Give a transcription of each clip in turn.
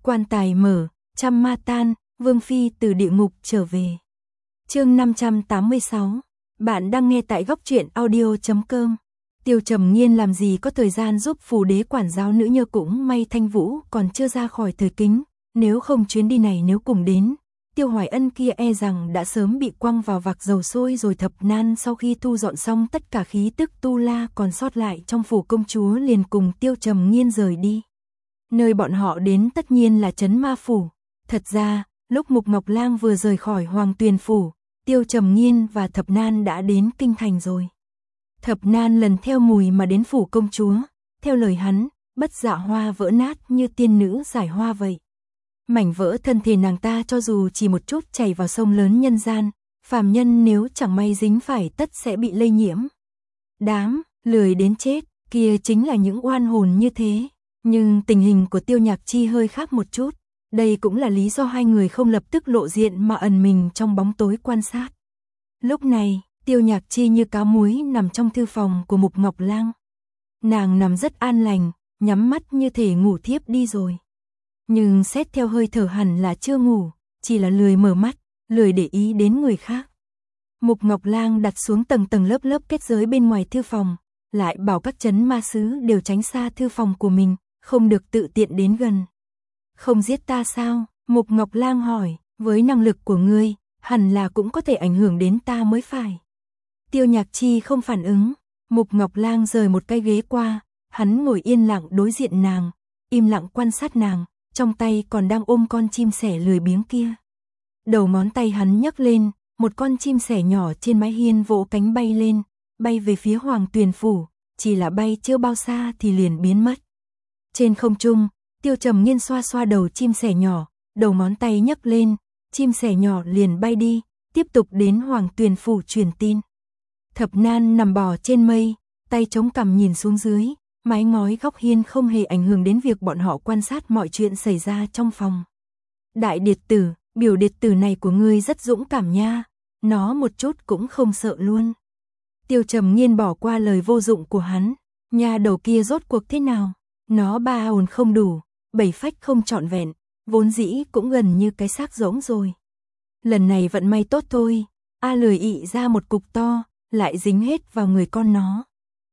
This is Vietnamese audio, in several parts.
Quan tài mở, trăm ma tan, Vương Phi từ địa ngục trở về. Chương 586. Bạn đang nghe tại góc truyện audio.com. Tiêu Trầm Nghiên làm gì có thời gian giúp phù đế quản giáo nữ nhơ, cũng may Thanh Vũ còn chưa ra khỏi thời kính, nếu không chuyến đi này nếu cùng đến, Tiêu Hoài Ân kia e rằng đã sớm bị quăng vào vạc dầu sôi rồi. Thập Nan sau khi thu dọn xong tất cả khí tức tu la còn sót lại trong phủ công chúa liền cùng Tiêu Trầm Nghiên rời đi. Nơi bọn họ đến tất nhiên là Trấn Ma Phủ. Thật ra, lúc Mục Ngọc Lang vừa rời khỏi Hoàng Tuyền Phủ, Tiêu Trầm Nghiên và Thập Nan đã đến kinh thành rồi. Thập Nan lần theo mùi mà đến phủ công chúa, theo lời hắn, Bất Dạ Hoa vỡ nát như tiên nữ giải hoa vậy. Mảnh vỡ thân thể nàng ta cho dù chỉ một chút chảy vào sông lớn nhân gian, phàm nhân nếu chẳng may dính phải tất sẽ bị lây nhiễm. Đám lười đến chết kia chính là những oan hồn như thế. Nhưng tình hình của Tiêu Nhạc Chi hơi khác một chút. Đây cũng là lý do hai người không lập tức lộ diện mà ẩn mình trong bóng tối quan sát. Lúc này, Tiêu Nhạc Chi như cá muối nằm trong thư phòng của Mục Ngọc Lang. Nàng nằm rất an lành, nhắm mắt như thể ngủ thiếp đi rồi. Nhưng xét theo hơi thở hẳn là chưa ngủ, chỉ là lười mở mắt, lười để ý đến người khác. Mục Ngọc Lang đặt xuống tầng tầng lớp lớp kết giới bên ngoài thư phòng, lại bảo các trấn ma sứ đều tránh xa thư phòng của mình, không được tự tiện đến gần. Không giết ta sao? Mục Ngọc Lang hỏi, với năng lực của ngươi, hẳn là cũng có thể ảnh hưởng đến ta mới phải. Tiêu Nhạc Chi không phản ứng, Mục Ngọc Lang rời một cái ghế qua, hắn ngồi yên lặng đối diện nàng, im lặng quan sát nàng, trong tay còn đang ôm con chim sẻ lười biếng kia. Đầu ngón tay hắn nhấc lên, một con chim sẻ nhỏ trên mái hiên vỗ cánh bay lên, bay về phía Hoàng Tuyền Phủ, chỉ là bay chưa bao xa thì liền biến mất. Trên không trung, Tiêu Trầm Nghiên xoa xoa đầu chim sẻ nhỏ, đầu ngón tay nhấc lên, chim sẻ nhỏ liền bay đi, tiếp tục đến Hoàng Tuyền Phủ truyền tin. Thập Nan nằm bò trên mây, tay chống cằm nhìn xuống dưới, mái ngói góc hiên không hề ảnh hưởng đến việc bọn họ quan sát mọi chuyện xảy ra trong phòng. Đại điệt tử, biểu điệt tử này của ngươi rất dũng cảm nha, nó một chút cũng không sợ luôn. Tiêu Trầm Nghiên bỏ qua lời vô dụng của hắn, nha đầu kia rốt cuộc thế nào? Nó 3 hồn không đủ, 7 phách không trọn vẹn, vốn dĩ cũng gần như cái xác rỗng rồi. Lần này vận may tốt thôi, A lười ị ra một cục to, lại dính hết vào người con nó.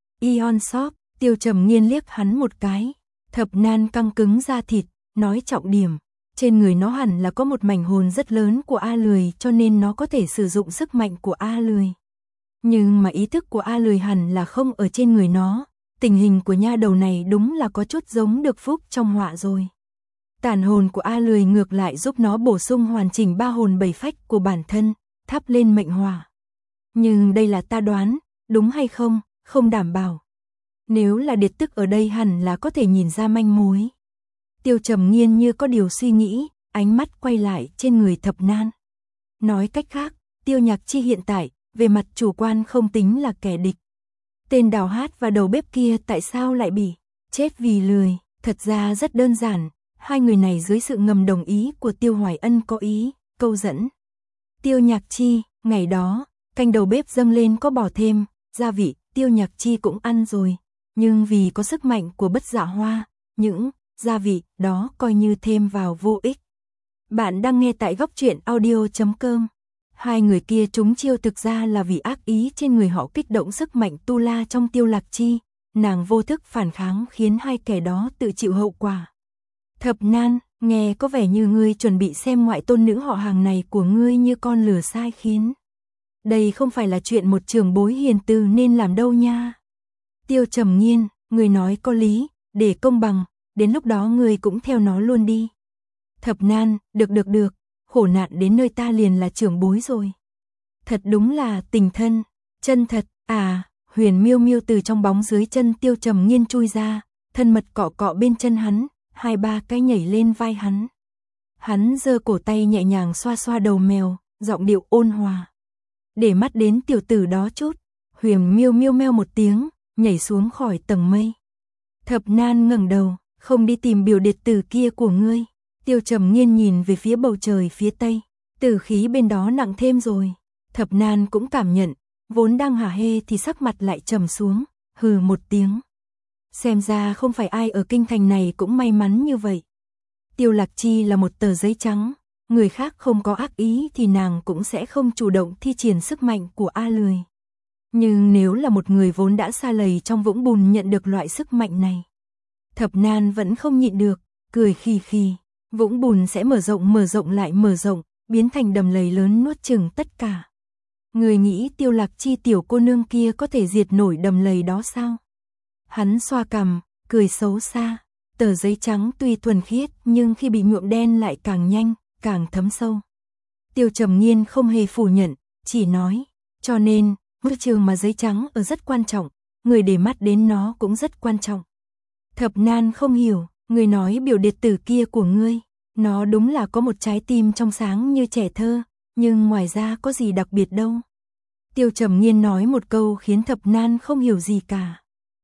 Ion Shop, Tiêu Trầm Nghiên liếc hắn một cái, Thập Nan căng cứng da thịt, nói trọng điểm, trên người nó hẳn là có một mảnh hồn rất lớn của A lười cho nên nó có thể sử dụng sức mạnh của A lười. Nhưng mà ý thức của A lười hẳn là không ở trên người nó. Tình hình của nha đầu này đúng là có chút giống được phúc trong họa rồi. Tàn hồn của A lười ngược lại giúp nó bổ sung hoàn chỉnh 3 hồn 7 phách của bản thân, thắp lên mệnh hỏa. Nhưng đây là ta đoán, đúng hay không, không đảm bảo. Nếu là điệt tức ở đây hẳn là có thể nhìn ra manh mối. Tiêu Trầm Nghiên như có điều suy nghĩ, ánh mắt quay lại trên người Thập Nan. Nói cách khác, Tiêu Nhạc Chi hiện tại, về mặt chủ quan không tính là kẻ địch. Tên đào hát và đầu bếp kia tại sao lại bị chết vì lười? Thật ra rất đơn giản, hai người này dưới sự ngầm đồng ý của Tiêu Hoài Ân có ý câu dẫn. Tiêu Nhạc Chi, ngày đó, canh đầu bếp dâng lên có bỏ thêm gia vị, Tiêu Nhạc Chi cũng ăn rồi, nhưng vì có sức mạnh của Bất Dạ Hoa, những gia vị đó coi như thêm vào vô ích. Bạn đang nghe tại góc truyện audio.com. Hai người kia trúng chiêu thực ra là vì ác ý trên người họ kích động sức mạnh tu la trong Tiêu Lạc Chi, nàng vô thức phản kháng khiến hai kẻ đó tự chịu hậu quả. Thập Nan, nghe có vẻ như ngươi chuẩn bị xem ngoại tôn nữ họ hàng này của ngươi như con lừa sai khiến. Đây không phải là chuyện một trưởng bối hiền từ nên làm đâu nha. Tiêu Trầm Nghiên, ngươi nói có lý, để công bằng, đến lúc đó ngươi cũng theo nó luôn đi. Thập Nan, được. Khổ nạn đến nơi ta liền là trưởng bối rồi. Thật đúng là tình thân, chân thật. À, Huyền Miêu Miêu từ trong bóng dưới chân Tiêu Trầm Nghiên chui ra, thân mật cọ cọ bên chân hắn, 2-3 cái nhảy lên vai hắn. Hắn giơ cổ tay nhẹ nhàng xoa xoa đầu mèo, giọng điệu ôn hòa. Để mắt đến tiểu tử đó chút. Huyền Miêu Miêu meo một tiếng, nhảy xuống khỏi tầng mây. Thập Nan ngẩng đầu, không đi tìm biểu điệt tử kia của ngươi. Tiêu Trầm Nghiên nhìn về phía bầu trời phía tây, tử khí bên đó nặng thêm rồi. Thập Nan cũng cảm nhận, vốn đang hả hê thì sắc mặt lại trầm xuống, hừ một tiếng. Xem ra không phải ai ở kinh thành này cũng may mắn như vậy. Tiêu Lạc Chi là một tờ giấy trắng, người khác không có ác ý thì nàng cũng sẽ không chủ động thi triển sức mạnh của A Lười. Nhưng nếu là một người vốn đã sa lầy trong vũng bùn nhận được loại sức mạnh này, Thập Nan vẫn không nhịn được, cười khì khì, vũng bùn sẽ mở rộng lại mở rộng, biến thành đầm lầy lớn nuốt chửng tất cả. Người nghĩ Tiêu Lạc Chi tiểu cô nương kia có thể diệt nổi đầm lầy đó sao? Hắn xoa cằm, cười xấu xa, tờ giấy trắng tuy thuần khiết nhưng khi bị nhuộm đen lại càng nhanh, càng thấm sâu. Tiêu Trầm Nghiên không hề phủ nhận, chỉ nói, cho nên, môi trường mà giấy trắng ở rất quan trọng, người để mắt đến nó cũng rất quan trọng. Thập Nan không hiểu, người nói biểu điệt tử kia của ngươi, nó đúng là có một trái tim trong sáng như trẻ thơ, nhưng ngoài ra có gì đặc biệt đâu. Tiêu Trầm Nghiên nói một câu khiến Thập Nan không hiểu gì cả.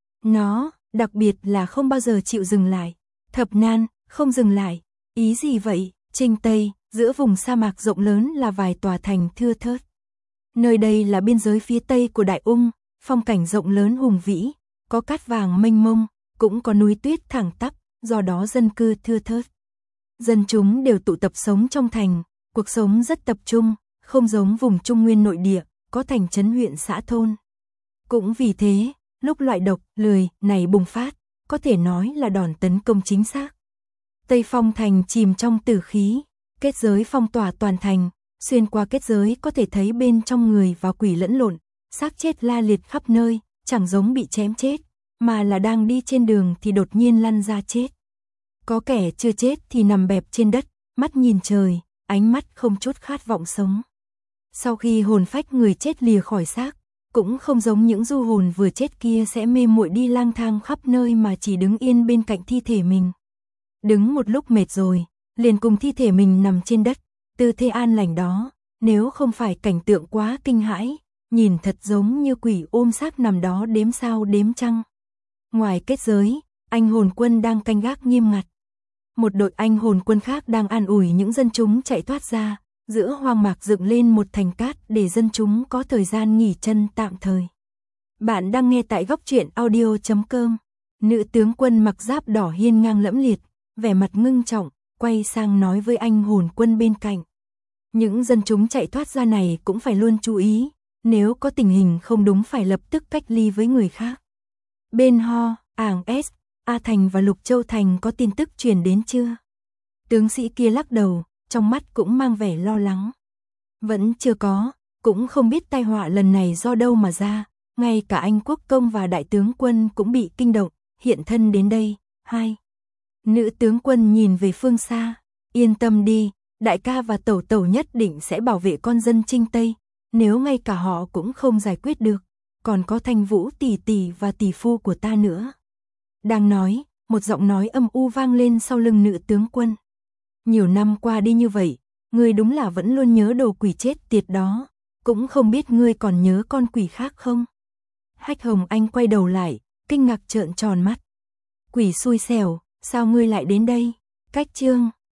Nó, đặc biệt là không bao giờ chịu dừng lại. Thập Nan, không dừng lại, ý gì vậy? Trinh Tây, giữa vùng sa mạc rộng lớn là vài tòa thành thưa thớt. Nơi đây là biên giới phía tây của Đại Ung, phong cảnh rộng lớn hùng vĩ, có cát vàng mênh mông, cũng có núi tuyết thẳng tắp, do đó dân cư thưa thớt. Dân chúng đều tụ tập sống trong thành, cuộc sống rất tập trung, không giống vùng Trung Nguyên nội địa, có thành trấn huyện xã thôn. Cũng vì thế, lúc loại độc, lười này bùng phát, có thể nói là đòn tấn công chính xác. Tây Phong thành chìm trong tử khí, kết giới phong tỏa toàn thành, xuyên qua kết giới có thể thấy bên trong người và quỷ lẫn lộn, xác chết la liệt khắp nơi, chẳng giống bị chém chết, mà là đang đi trên đường thì đột nhiên lăn ra chết. Có kẻ chưa chết thì nằm bẹp trên đất, mắt nhìn trời, ánh mắt không chút khát vọng sống. Sau khi hồn phách người chết lìa khỏi xác, cũng không giống những du hồn vừa chết kia sẽ mê muội đi lang thang khắp nơi mà chỉ đứng yên bên cạnh thi thể mình. Đứng một lúc mệt rồi, liền cùng thi thể mình nằm trên đất, tư thế an lành đó, nếu không phải cảnh tượng quá kinh hãi, nhìn thật giống như quỷ ôm xác nằm đó đếm sao đếm trăng. Ngoài kết giới, anh hồn quân đang canh gác nghiêm ngặt. Một đội anh hồn quân khác đang an ủi những dân chúng chạy thoát ra, giữa hoang mạc dựng lên một thành cát để dân chúng có thời gian nghỉ chân tạm thời. Bạn đang nghe tại góc truyện audio.com. Nữ tướng quân mặc giáp đỏ hiên ngang lẫm liệt, vẻ mặt ngưng trọng, quay sang nói với anh hồn quân bên cạnh. Những dân chúng chạy thoát ra này cũng phải luôn chú ý, nếu có tình hình không đúng phải lập tức cách ly với người khác. Bên Ho, Ảng S, A Thành và Lục Châu Thành có tin tức truyền đến chưa? Tướng sĩ kia lắc đầu, trong mắt cũng mang vẻ lo lắng. Vẫn chưa có, cũng không biết tai họa lần này do đâu mà ra, ngay cả anh quốc công và đại tướng quân cũng bị kinh động, hiện thân đến đây. 2. Nữ tướng quân nhìn về phương xa, yên tâm đi, đại ca và tẩu tẩu nhất định sẽ bảo vệ con dân Trinh Tây, nếu ngay cả họ cũng không giải quyết được, còn có Thanh Vũ tỷ tỷ và tỷ phu của ta nữa. Đang nói, một giọng nói âm u vang lên sau lưng nữ tướng quân. Nhiều năm qua đi như vậy, ngươi đúng là vẫn luôn nhớ đồ quỷ chết tiệt đó, cũng không biết ngươi còn nhớ con quỷ khác không? Hách Hồng Anh quay đầu lại, kinh ngạc trợn tròn mắt. Quỷ xui xẻo, sao ngươi lại đến đây? Cách chương